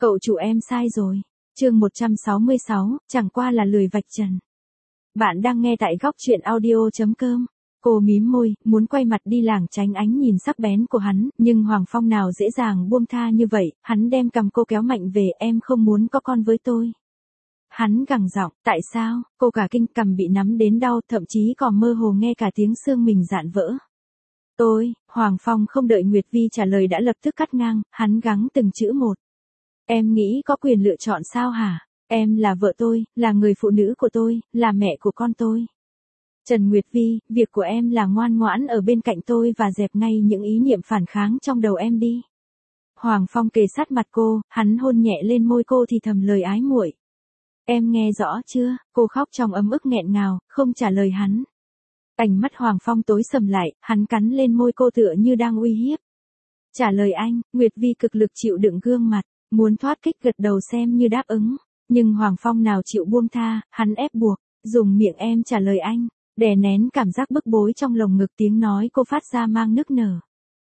Cậu chủ em sai rồi. Chương 166, chẳng qua là lười vạch trần. Bạn đang nghe tại góc truyện audio.com. Cô mím môi, muốn quay mặt đi lảng tránh ánh nhìn sắc bén của hắn, nhưng Hoàng Phong nào dễ dàng buông tha như vậy, hắn đem cầm cô kéo mạnh về, em không muốn có con với tôi. Hắn gằn giọng, tại sao? Cô cả kinh, cằm bị nắm đến đau, thậm chí còn mơ hồ nghe cả tiếng xương mình dạn vỡ. Hoàng Phong không đợi Nguyệt Vi trả lời đã lập tức cắt ngang, hắn gắng từng chữ một. Em nghĩ có quyền lựa chọn sao hả? Em là vợ tôi, là người phụ nữ của tôi, là mẹ của con tôi. Trần Nguyệt Vi, việc của em là ngoan ngoãn ở bên cạnh tôi và dẹp ngay những ý niệm phản kháng trong đầu em đi. Hoàng Phong kề sát mặt cô, hắn hôn nhẹ lên môi cô thì thầm lời ái muội. Em nghe rõ chưa? Cô khóc trong ấm ức nghẹn ngào, không trả lời hắn. Ánh mắt Hoàng Phong tối sầm lại, hắn cắn lên môi cô tựa như đang uy hiếp. Trả lời anh, Nguyệt Vi cực lực chịu đựng gương mặt, muốn thoát kích gật đầu xem như đáp ứng. Nhưng Hoàng Phong nào chịu buông tha, hắn ép buộc, dùng miệng em trả lời anh, đè nén cảm giác bức bối trong lồng ngực, tiếng nói cô phát ra mang nức nở.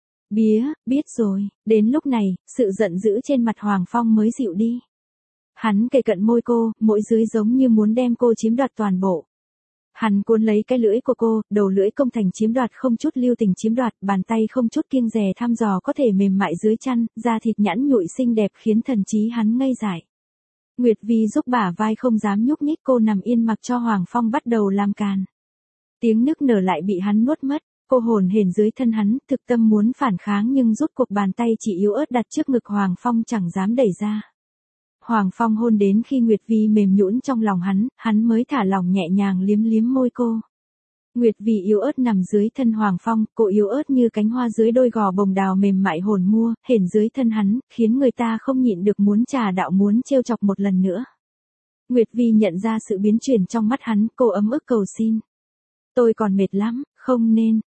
Biết rồi, đến lúc này, sự giận dữ trên mặt Hoàng Phong mới dịu đi. Hắn kề cận môi cô, mỗi dưới giống như muốn đem cô chiếm đoạt toàn bộ. Hắn cuốn lấy cái lưỡi của cô, đầu lưỡi công thành chiếm đoạt, không chút lưu tình chiếm đoạt, bàn tay không chút kiêng dè thăm dò có thể mềm mại dưới chăn, da thịt nhẵn nhụi xinh đẹp khiến thần trí hắn ngây dại. Nguyệt Vi giúp bả vai không dám nhúc nhích, cô nằm yên mặc cho Hoàng Phong bắt đầu làm càn. Tiếng nức nở lại bị hắn nuốt mất, cô hồn hển dưới thân hắn, thực tâm muốn phản kháng nhưng rút cuộc bàn tay chỉ yếu ớt đặt trước ngực Hoàng Phong chẳng dám đẩy ra. Hoàng Phong hôn đến khi Nguyệt Vi mềm nhũn trong lòng hắn mới thả lỏng nhẹ nhàng liếm liếm môi cô. Nguyệt Vi yếu ớt nằm dưới thân Hoàng Phong, cô yếu ớt như cánh hoa dưới đôi gò bồng đào mềm mại hồn mua, hển dưới thân hắn, khiến người ta không nhịn được muốn trà đạo, muốn trêu chọc một lần nữa. Nguyệt Vi nhận ra sự biến chuyển trong mắt hắn, cô ấm ức cầu xin. Tôi còn mệt lắm, không nên,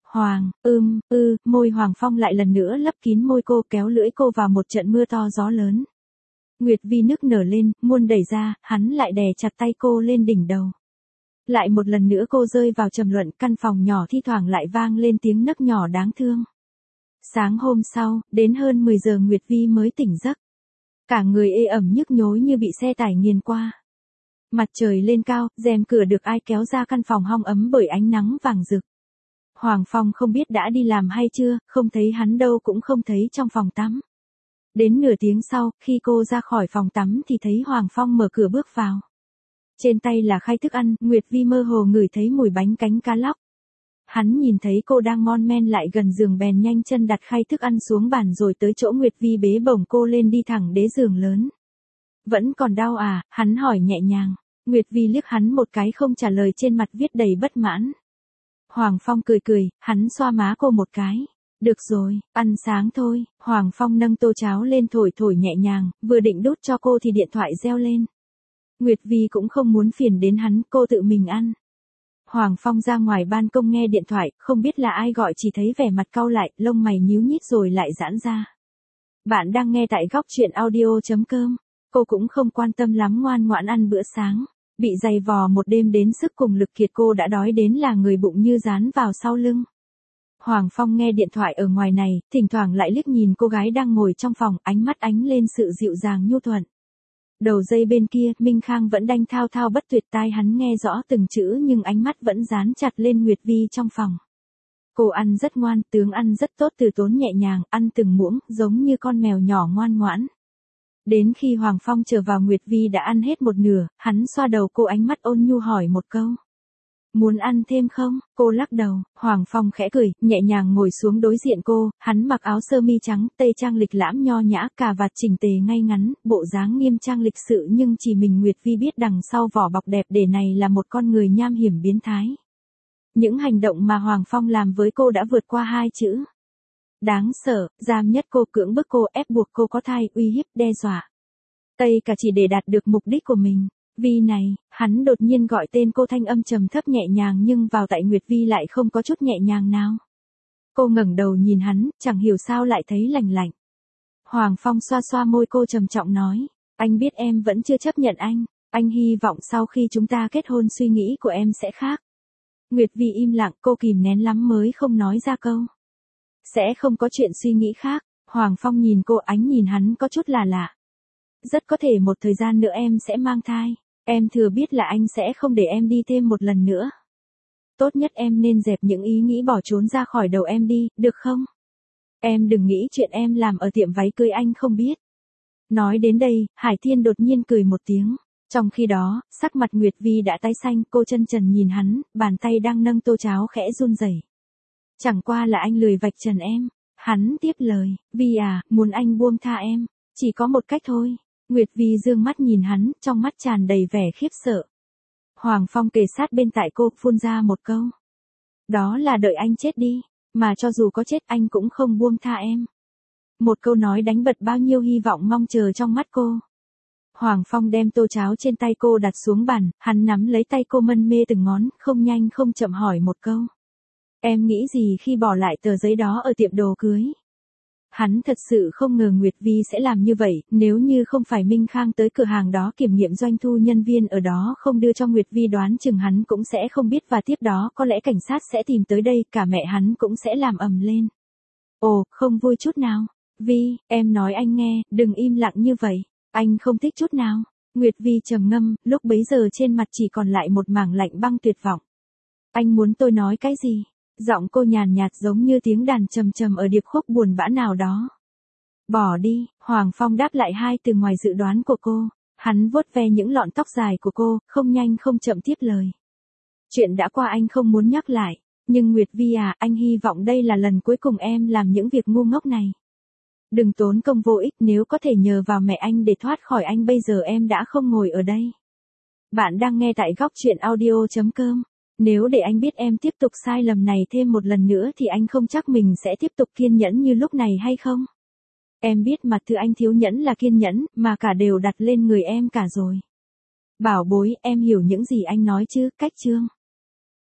môi Hoàng Phong lại lần nữa lấp kín môi cô, kéo lưỡi cô vào một trận mưa to gió lớn. Nguyệt Vi nức nở lên, muốn đẩy ra, hắn lại đè chặt tay cô lên đỉnh đầu. Lại một lần nữa cô rơi vào trầm luận, căn phòng nhỏ thi thoảng lại vang lên tiếng nấc nhỏ đáng thương. Sáng hôm sau, đến hơn 10 giờ Nguyệt Vi mới tỉnh giấc. Cả người ê ẩm nhức nhối như bị xe tải nghiền qua. Mặt trời lên cao, rèm cửa được ai kéo ra, căn phòng hong ấm bởi ánh nắng vàng rực. Hoàng Phong không biết đã đi làm hay chưa, không thấy hắn đâu, cũng không thấy trong phòng tắm. Đến nửa tiếng sau, khi cô ra khỏi phòng tắm thì thấy Hoàng Phong mở cửa bước vào. Trên tay là khay thức ăn, Nguyệt Vi mơ hồ ngửi thấy mùi bánh cánh cá lóc. Hắn nhìn thấy cô đang mon men lại gần giường bèn nhanh chân đặt khay thức ăn xuống bàn rồi tới chỗ Nguyệt Vi bế bổng cô lên đi thẳng đến giường lớn. Vẫn còn đau à? Hắn hỏi nhẹ nhàng. Nguyệt Vi liếc hắn một cái không trả lời, trên mặt viết đầy bất mãn. Hoàng Phong cười, hắn xoa má cô một cái. Được rồi, ăn sáng thôi. Hoàng Phong nâng tô cháo lên thổi nhẹ nhàng, vừa định đút cho cô thì điện thoại reo lên. Nguyệt Vi cũng không muốn phiền đến hắn, cô tự mình ăn. Hoàng Phong ra ngoài ban công nghe điện thoại, không biết là ai gọi, chỉ thấy vẻ mặt cau lại, lông mày nhíu nhít rồi lại giãn ra. Bạn đang nghe tại góc truyện audio.com. Cô cũng không quan tâm lắm, ngoan ngoãn ăn bữa sáng. Bị dày vò một đêm đến sức cùng lực kiệt, cô đã đói đến là người bụng như dán vào sau lưng. Hoàng Phong nghe điện thoại ở ngoài này, thỉnh thoảng lại liếc nhìn cô gái đang ngồi trong phòng, ánh mắt ánh lên sự dịu dàng nhu thuận. Đầu dây bên kia, Minh Khang vẫn đanh thao thao bất tuyệt, tai hắn nghe rõ từng chữ nhưng ánh mắt vẫn dán chặt lên Nguyệt Vi trong phòng. Cô ăn rất ngoan, tướng ăn rất tốt, từ tốn nhẹ nhàng, ăn từng muỗng, giống như con mèo nhỏ ngoan ngoãn. Đến khi Hoàng Phong trở vào, Nguyệt Vi đã ăn hết một nửa, hắn xoa đầu cô, ánh mắt ôn nhu hỏi một câu. Muốn ăn thêm không? Cô lắc đầu. Hoàng Phong khẽ cười, nhẹ nhàng ngồi xuống đối diện cô, hắn mặc áo sơ mi trắng, tây trang lịch lãm nho nhã, cà vạt chỉnh tề ngay ngắn, bộ dáng nghiêm trang lịch sự, nhưng chỉ mình Nguyệt Vi biết đằng sau vỏ bọc đẹp để này là một con người nham hiểm biến thái. Những hành động mà Hoàng Phong làm với cô đã vượt qua 2 chữ. Đáng sợ, giam nhất cô, cưỡng bức cô, ép buộc cô có thai, uy hiếp, đe dọa. Tất cả chỉ để đạt được mục đích của mình. Vi này, hắn đột nhiên gọi tên cô, thanh âm trầm thấp nhẹ nhàng nhưng vào tại Nguyệt Vi lại không có chút nhẹ nhàng nào. Cô ngẩng đầu nhìn hắn, chẳng hiểu sao lại thấy lạnh lạnh. Hoàng Phong xoa xoa môi cô trầm trọng nói, anh biết em vẫn chưa chấp nhận anh hy vọng sau khi chúng ta kết hôn suy nghĩ của em sẽ khác. Nguyệt Vi im lặng, cô kìm nén lắm mới không nói ra câu. Sẽ không có chuyện suy nghĩ khác. Hoàng Phong nhìn cô, ánh nhìn hắn có chút là lạ. Rất có thể một thời gian nữa em sẽ mang thai. Em thừa biết là anh sẽ không để em đi thêm một lần nữa. Tốt nhất em nên dẹp những ý nghĩ bỏ trốn ra khỏi đầu em đi, được không? Em đừng nghĩ chuyện em làm ở tiệm váy cưới anh không biết. Nói đến đây, Hải Thiên đột nhiên cười một tiếng. Trong khi đó, sắc mặt Nguyệt Vi đã tái xanh, cô chân trần nhìn hắn, bàn tay đang nâng tô cháo khẽ run rẩy. Chẳng qua là anh lười vạch trần em. Hắn tiếp lời, Vi à, muốn anh buông tha em, chỉ có một cách thôi. Nguyệt Vi dương mắt nhìn hắn, trong mắt tràn đầy vẻ khiếp sợ. Hoàng Phong kề sát bên tai cô, phun ra một câu. Đó là đợi anh chết đi, mà cho dù có chết anh cũng không buông tha em. Một câu nói đánh bật bao nhiêu hy vọng mong chờ trong mắt cô. Hoàng Phong đem tô cháo trên tay cô đặt xuống bàn, hắn nắm lấy tay cô mân mê từng ngón, không nhanh không chậm hỏi một câu. Em nghĩ gì khi bỏ lại tờ giấy đó ở tiệm đồ cưới? Hắn thật sự không ngờ Nguyệt Vi sẽ làm như vậy, nếu như không phải Minh Khang tới cửa hàng đó kiểm nghiệm doanh thu nhân viên ở đó không đưa cho Nguyệt Vi đoán chừng hắn cũng sẽ không biết và tiếp đó có lẽ cảnh sát sẽ tìm tới đây, cả mẹ hắn cũng sẽ làm ầm lên. Ồ, không vui chút nào. Vi, em nói anh nghe, đừng im lặng như vậy. Anh không thích chút nào. Nguyệt Vi trầm ngâm, lúc bấy giờ trên mặt chỉ còn lại một mảng lạnh băng tuyệt vọng. Anh muốn tôi nói cái gì? Giọng cô nhàn nhạt giống như tiếng đàn trầm trầm ở điệp khúc buồn bã nào đó. Bỏ đi, Hoàng Phong đáp lại hai từ ngoài dự đoán của cô. Hắn vuốt ve những lọn tóc dài của cô, không nhanh không chậm tiếp lời. Chuyện đã qua anh không muốn nhắc lại, nhưng Nguyệt Vi à, anh hy vọng đây là lần cuối cùng em làm những việc ngu ngốc này. Đừng tốn công vô ích, nếu có thể nhờ vào mẹ anh để thoát khỏi anh bây giờ em đã không ngồi ở đây. Bạn đang nghe tại góc truyện audio.com. Nếu để anh biết em tiếp tục sai lầm này thêm một lần nữa thì anh không chắc mình sẽ tiếp tục kiên nhẫn như lúc này hay không. Em biết mà, thứ anh thiếu nhẫn là kiên nhẫn, mà cả đều đặt lên người em cả rồi. Bảo bối, em hiểu những gì anh nói chứ, Cách Trương.